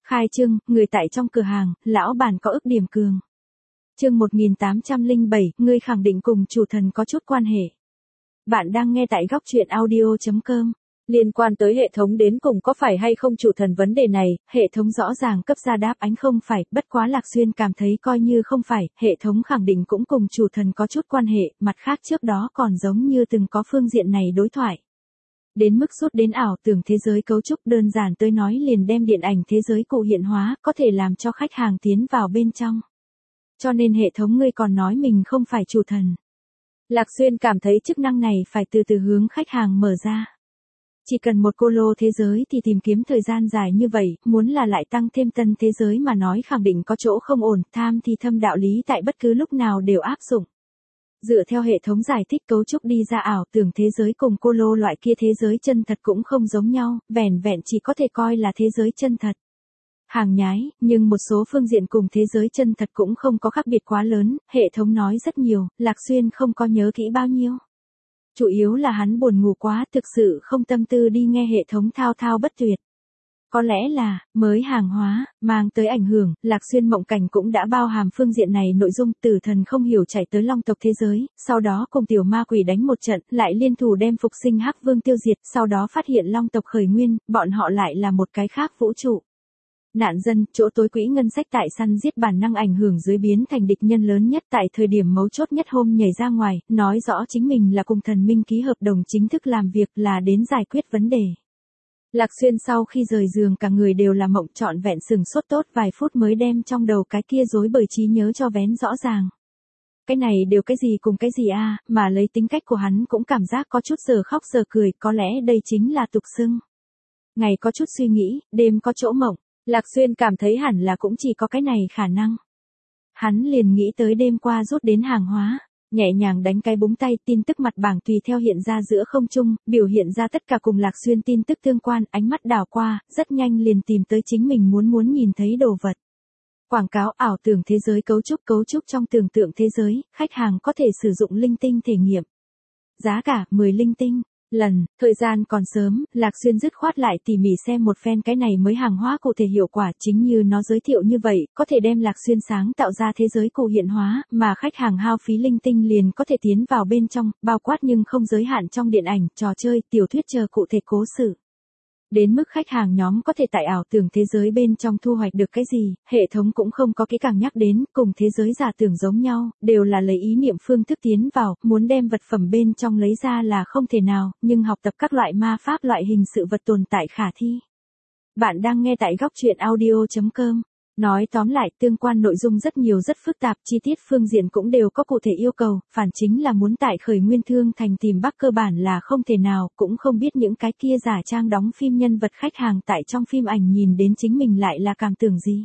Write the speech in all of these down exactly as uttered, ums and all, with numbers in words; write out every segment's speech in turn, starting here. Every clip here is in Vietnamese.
Khai trương, người tại trong cửa hàng, lão bản có ức điểm cường. Chương một nghìn tám trăm lẻ bảy, ngươi khẳng định cùng chủ thần có chút quan hệ. Bạn đang nghe tại góc truyện audio chấm com. Liên quan tới hệ thống đến cùng có phải hay không chủ thần vấn đề này, hệ thống rõ ràng cấp ra đáp án không phải, bất quá Lạc Xuyên cảm thấy coi như không phải, hệ thống khẳng định cũng cùng chủ thần có chút quan hệ, mặt khác trước đó còn giống như từng có phương diện này đối thoại. Đến mức rút đến ảo tưởng thế giới cấu trúc đơn giản tới nói liền đem điện ảnh thế giới cụ hiện hóa, có thể làm cho khách hàng tiến vào bên trong. Cho nên hệ thống ngươi còn nói mình không phải chủ thần. Lạc Xuyên cảm thấy chức năng này phải từ từ hướng khách hàng mở ra. Chỉ cần một cô lô thế giới thì tìm kiếm thời gian dài như vậy, muốn là lại tăng thêm tân thế giới mà nói khẳng định có chỗ không ổn, tham thì thâm đạo lý tại bất cứ lúc nào đều áp dụng. Dựa theo hệ thống giải thích cấu trúc đi ra ảo tưởng thế giới cùng cô lô loại kia thế giới chân thật cũng không giống nhau, vẻn vẹn chỉ có thể coi là thế giới chân thật. Hàng nhái, nhưng một số phương diện cùng thế giới chân thật cũng không có khác biệt quá lớn, hệ thống nói rất nhiều, Lạc Xuyên không có nhớ kỹ bao nhiêu. Chủ yếu là hắn buồn ngủ quá, thực sự không tâm tư đi nghe hệ thống thao thao bất tuyệt. Có lẽ là, mới hàng hóa, mang tới ảnh hưởng, Lạc Xuyên mộng cảnh cũng đã bao hàm phương diện này nội dung, tử thần không hiểu chạy tới long tộc thế giới, sau đó cùng tiểu ma quỷ đánh một trận, lại liên thủ đem phục sinh hắc vương tiêu diệt, sau đó phát hiện long tộc khởi nguyên, bọn họ lại là một cái khác vũ trụ. Nạn dân, chỗ tối quỹ ngân sách tại săn giết bản năng ảnh hưởng dưới biến thành địch nhân lớn nhất tại thời điểm mấu chốt nhất hôm nhảy ra ngoài, nói rõ chính mình là cùng thần minh ký hợp đồng chính thức làm việc là đến giải quyết vấn đề. Lạc Xuyên sau khi rời giường cả người đều là mộng trọn vẹn sừng sốt tốt vài phút mới đem trong đầu cái kia rối bời trí nhớ cho vén rõ ràng. Cái này đều cái gì cùng cái gì a, mà lấy tính cách của hắn cũng cảm giác có chút giờ khóc giờ cười, có lẽ đây chính là tục xưng. Ngày có chút suy nghĩ, đêm có chỗ mộng. Lạc Xuyên cảm thấy hẳn là cũng chỉ có cái này khả năng. Hắn liền nghĩ tới đêm qua rút đến hàng hóa, nhẹ nhàng đánh cái búng tay, tin tức mặt bảng tùy theo hiện ra giữa không trung, biểu hiện ra tất cả cùng Lạc Xuyên tin tức tương quan, ánh mắt đảo qua, rất nhanh liền tìm tới chính mình muốn muốn nhìn thấy đồ vật. Quảng cáo ảo tưởng thế giới cấu trúc cấu trúc trong tưởng tượng thế giới, khách hàng có thể sử dụng linh tinh thể nghiệm. Giá cả mười linh tinh. Lần, thời gian còn sớm, Lạc Xuyên dứt khoát lại tỉ mỉ xem một phen cái này mới hàng hóa cụ thể hiệu quả chính như nó giới thiệu như vậy, có thể đem Lạc Xuyên sáng tạo ra thế giới cụ hiện hóa, mà khách hàng hao phí linh tinh liền có thể tiến vào bên trong, bao quát nhưng không giới hạn trong điện ảnh, trò chơi, tiểu thuyết chờ cụ thể cố sự. Đến mức khách hàng nhóm có thể tại ảo tưởng thế giới bên trong thu hoạch được cái gì, hệ thống cũng không có kỹ càng nhắc đến, cùng thế giới giả tưởng giống nhau, đều là lấy ý niệm phương thức tiến vào, muốn đem vật phẩm bên trong lấy ra là không thể nào, nhưng học tập các loại ma pháp loại hình sự vật tồn tại khả thi. Bạn đang nghe tại góc truyện audio chấm com. Nói tóm lại, tương quan nội dung rất nhiều rất phức tạp, chi tiết phương diện cũng đều có cụ thể yêu cầu, phản chính là muốn tại khởi nguyên thương thành tìm Bắc cơ bản là không thể nào, cũng không biết những cái kia giả trang đóng phim nhân vật khách hàng tại trong phim ảnh nhìn đến chính mình lại là cảm tưởng gì.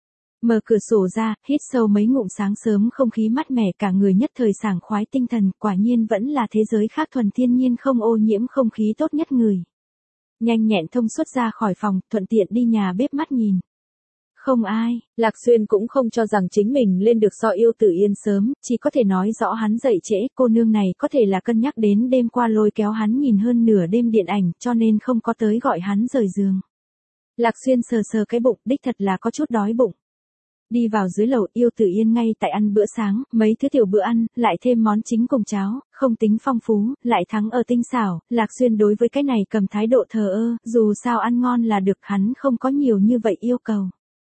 Mở cửa sổ ra, hít sâu mấy ngụm sáng sớm không khí mát mẻ cả người nhất thời sảng khoái tinh thần, quả nhiên vẫn là thế giới khác thuần thiên nhiên không ô nhiễm không khí tốt nhất người. Nhanh nhẹn thông suốt ra khỏi phòng, thuận tiện đi nhà bếp mắt nhìn. Không ai, Lạc Xuyên cũng không cho rằng chính mình lên được so yêu tử yên sớm, chỉ có thể nói rõ hắn dậy trễ, cô nương này có thể là cân nhắc đến đêm qua lôi kéo hắn nhìn hơn nửa đêm điện ảnh, cho nên không có tới gọi hắn rời giường. Lạc Xuyên sờ sờ cái bụng, đích thật là có chút đói bụng. Đi vào dưới lầu, yêu tử yên ngay tại ăn bữa sáng, mấy thứ tiểu bữa ăn, lại thêm món chính cùng cháo, không tính phong phú, lại thắng ở tinh xảo, Lạc Xuyên đối với cái này cầm thái độ thờ ơ, dù sao ăn ngon là được, hắn không có nhiều như vậy yêu cầu.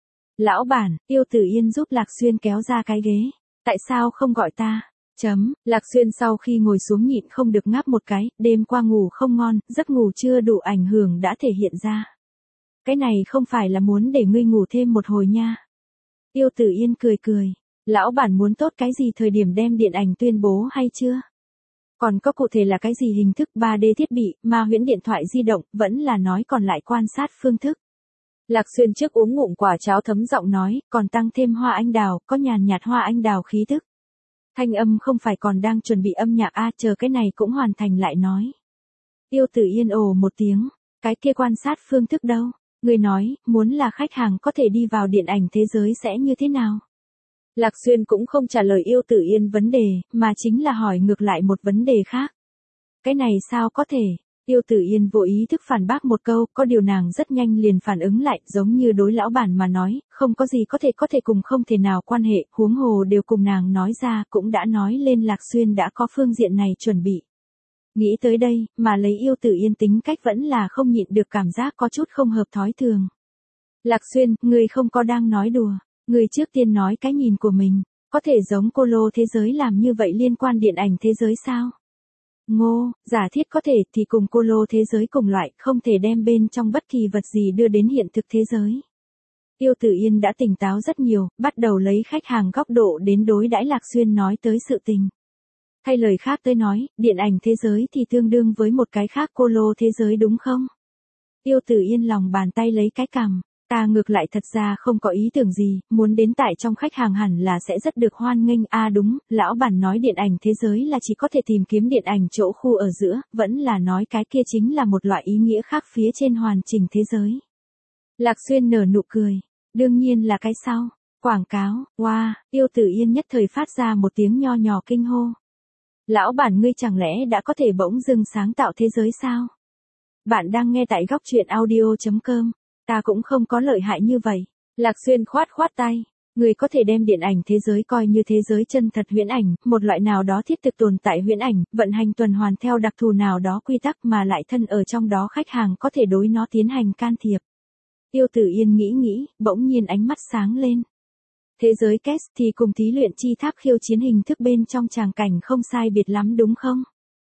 Lão bản, yêu tử yên giúp Lạc Xuyên kéo ra cái ghế. Tại sao không gọi ta? Chấm, Lạc Xuyên sau khi ngồi xuống nhịn không được ngáp một cái, đêm qua ngủ không ngon, giấc ngủ chưa đủ ảnh hưởng đã thể hiện ra. Cái này không phải là muốn để ngươi ngủ thêm một hồi nha. Yêu tử yên cười cười. Lão bản muốn tốt cái gì thời điểm đem điện ảnh tuyên bố hay chưa? Còn có cụ thể là cái gì hình thức ba D thiết bị, ma huyễn điện thoại di động, vẫn là nói còn lại quan sát phương thức. Lạc Xuyên trước uống ngụm quả cháo thấm giọng nói, còn tăng thêm hoa anh đào, có nhàn nhạt hoa anh đào khí thức. Thanh âm không phải còn đang chuẩn bị âm nhạc a, chờ cái này cũng hoàn thành lại nói. Yêu tử yên ồ một tiếng, cái kia quan sát phương thức đâu? Người nói, muốn là khách hàng có thể đi vào điện ảnh thế giới sẽ như thế nào? Lạc Xuyên cũng không trả lời yêu tử yên vấn đề, mà chính là hỏi ngược lại một vấn đề khác. Cái này sao có thể? Tiêu Tử Yên vô ý thức phản bác một câu, có điều nàng rất nhanh liền phản ứng lại, giống như đối lão bản mà nói, không có gì có thể có thể cùng không thể nào quan hệ, huống hồ đều cùng nàng nói ra, cũng đã nói lên Lạc Xuyên đã có phương diện này chuẩn bị. Nghĩ tới đây, mà lấy Yêu Tử Yên tính cách vẫn là không nhịn được cảm giác có chút không hợp thói thường. Lạc Xuyên, người không có đang nói đùa, người trước tiên nói cái nhìn của mình, có thể giống cô lô thế giới làm như vậy liên quan điện ảnh thế giới sao? Ngô, giả thiết có thể thì cùng cô lô thế giới cùng loại, không thể đem bên trong bất kỳ vật gì đưa đến hiện thực thế giới. Tiêu Tử Yên đã tỉnh táo rất nhiều, bắt đầu lấy khách hàng góc độ đến đối đãi Lạc Xuyên nói tới sự tình. Thay lời khác tới nói, điện ảnh thế giới thì tương đương với một cái khác cô lô thế giới đúng không? Tiêu Tử Yên lòng bàn tay lấy cái cằm. Ta ngược lại thật ra không có ý tưởng gì, muốn đến tại trong khách hàng hẳn là sẽ rất được hoan nghênh. À đúng, lão bản nói điện ảnh thế giới là chỉ có thể tìm kiếm điện ảnh chỗ khu ở giữa, vẫn là nói cái kia chính là một loại ý nghĩa khác phía trên hoàn chỉnh thế giới. Lạc Xuyên nở nụ cười, đương nhiên là cái sau, quảng cáo. Wow, Tiêu Tử Yên nhất thời phát ra một tiếng nho nhỏ kinh hô. Lão bản ngươi chẳng lẽ đã có thể bỗng dưng sáng tạo thế giới sao? Bạn đang nghe tại góc truyện audio chấm com. Ta cũng không có lợi hại như vậy. Lạc Xuyên khoát khoát tay. Người có thể đem điện ảnh thế giới coi như thế giới chân thật huyễn ảnh, một loại nào đó thiết thực tồn tại huyễn ảnh, vận hành tuần hoàn theo đặc thù nào đó quy tắc mà lại thân ở trong đó khách hàng có thể đối nó tiến hành can thiệp. Tiêu Tử Yên nghĩ nghĩ, bỗng nhiên ánh mắt sáng lên. Thế giới Kes thì cùng thí luyện chi tháp khiêu chiến hình thức bên trong tràng cảnh không sai biệt lắm đúng không?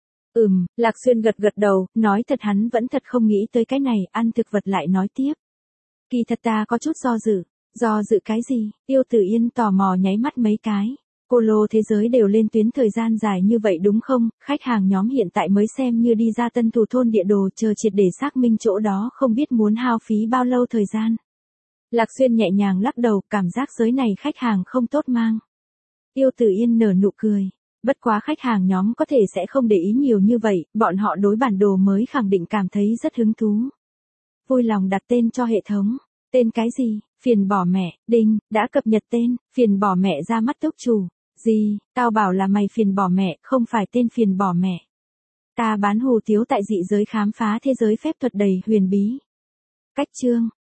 Ừm, Lạc Xuyên gật gật đầu, nói thật hắn vẫn thật không nghĩ tới cái này, ăn thực vật lại nói tiếp. Kỳ thật ta có chút do dự. Do dự cái gì? Tiêu Tử Yên tò mò nháy mắt mấy cái. Cô lô thế giới đều lên tuyến thời gian dài như vậy đúng không? Khách hàng nhóm hiện tại mới xem như đi ra tân thủ thôn địa đồ chờ triệt để xác minh chỗ đó không biết muốn hao phí bao lâu thời gian. Lạc Xuyên nhẹ nhàng lắc đầu, cảm giác giới này khách hàng không tốt mang. Tiêu Tử Yên nở nụ cười. Bất quá khách hàng nhóm có thể sẽ không để ý nhiều như vậy, bọn họ đối bản đồ mới khẳng định cảm thấy rất hứng thú. Vui lòng đặt tên cho hệ thống. Tên cái gì? Phiền bỏ mẹ, đinh, đã cập nhật tên, phiền bỏ mẹ ra mắt túc chủ. Gì, tao bảo là mày phiền bỏ mẹ, không phải tên phiền bỏ mẹ. Ta bán hù tiếu tại dị giới khám phá thế giới phép thuật đầy huyền bí. Cách chương.